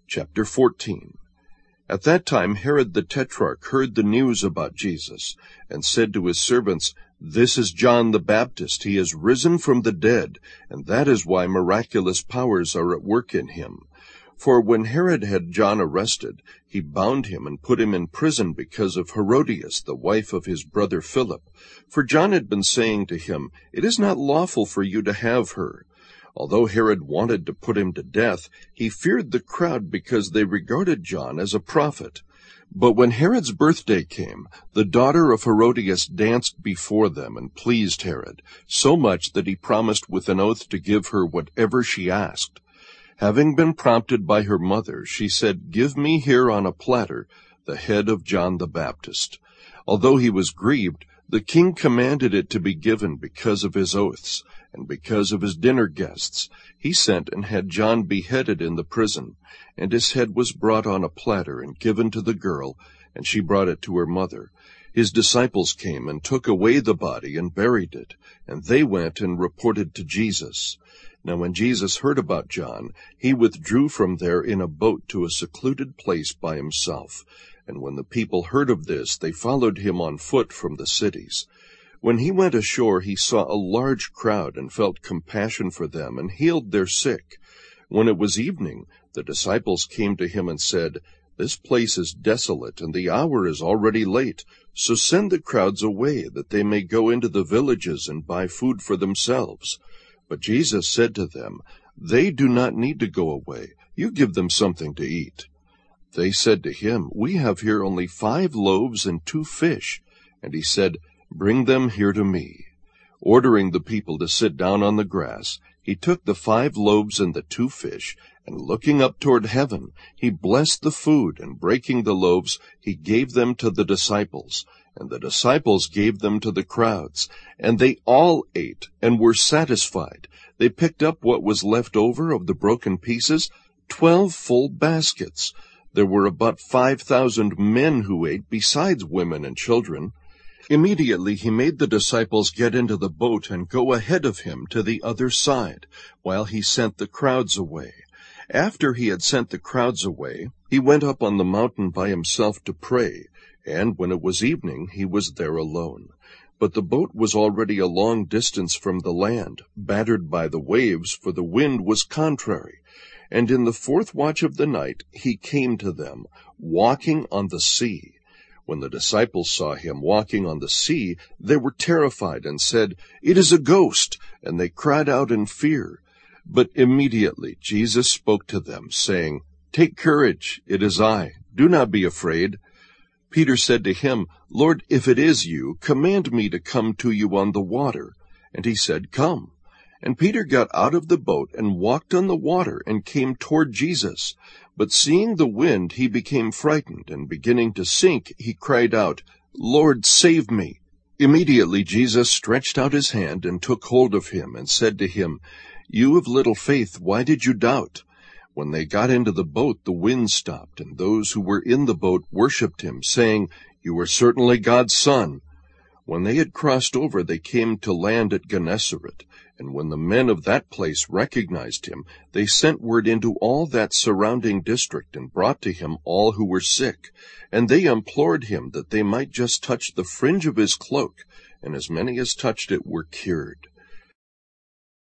Chapter 14. At that time Herod the Tetrarch heard the news about Jesus, and said to his servants, "This is John the Baptist. He is risen from the dead, and that is why miraculous powers are at work in him." For when Herod had John arrested, he bound him and put him in prison because of Herodias, the wife of his brother Philip. For John had been saying to him, "It is not lawful for you to have her." Although Herod wanted to put him to death, he feared the crowd because they regarded John as a prophet. But when Herod's birthday came, the daughter of Herodias danced before them and pleased Herod, so much that he promised with an oath to give her whatever she asked. Having been prompted by her mother, she said, "Give me here on a platter the head of John the Baptist." Although he was grieved, the king commanded it to be given because of his oaths, and because of his dinner guests. He sent and had John beheaded in the prison, and his head was brought on a platter and given to the girl, and she brought it to her mother. His disciples came and took away the body and buried it, and they went and reported to Jesus. Now when Jesus heard about John, he withdrew from there in a boat to a secluded place by himself. And when the people heard of this, they followed him on foot from the cities. When he went ashore, he saw a large crowd and felt compassion for them and healed their sick. When it was evening, the disciples came to him and said, "This place is desolate, and the hour is already late. So send the crowds away, that they may go into the villages and buy food for themselves." But Jesus said to them, "They do not need to go away. You give them something to eat." They said to him, "We have here only 5 loaves and 2 fish. And he said, "Bring them here to me." Ordering the people to sit down on the grass, he took the 5 loaves and the 2 fish, and looking up toward heaven, he blessed the food, and breaking the loaves, he gave them to the disciples, and the disciples gave them to the crowds. And they all ate and were satisfied. They picked up what was left over of the broken pieces, 12 full baskets. There were about 5,000 men who ate, besides women and children. Immediately he made the disciples get into the boat and go ahead of him to the other side, while he sent the crowds away. After he had sent the crowds away, he went up on the mountain by himself to pray, and when it was evening, he was there alone. But the boat was already a long distance from the land, battered by the waves, for the wind was contrary. And in the 4th watch of the night he came to them, walking on the sea. When the disciples saw him walking on the sea, they were terrified and said, "It is a ghost," and they cried out in fear. But immediately Jesus spoke to them, saying, "Take courage, it is I. Do not be afraid." Peter said to him, "Lord, if it is you, command me to come to you on the water." And he said, "Come." And Peter got out of the boat and walked on the water and came toward Jesus. But seeing the wind, he became frightened, and beginning to sink, he cried out, "Lord, save me." Immediately Jesus stretched out his hand and took hold of him and said to him, "You of little faith, why did you doubt?" When they got into the boat, the wind stopped, and those who were in the boat worshipped him, saying, "You are certainly God's Son." When they had crossed over, they came to land at Gennesaret. And when the men of that place recognized him, they sent word into all that surrounding district and brought to him all who were sick. And they implored him that they might just touch the fringe of his cloak, and as many as touched it were cured.